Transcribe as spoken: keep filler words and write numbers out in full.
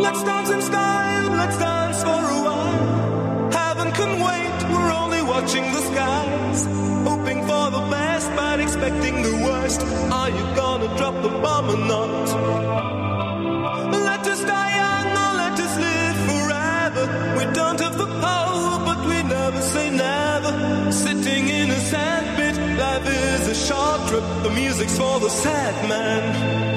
Let's dance in style, let's dance for a while. Heaven can wait, we're only watching the skies. Hoping for the best, but expecting the worst. Are you gonna drop the bomb or not? Let us die young or let us live forever. We don't have the power, but we never say never. Sitting in a sandpit, life is a short trip. The music's for the sad man.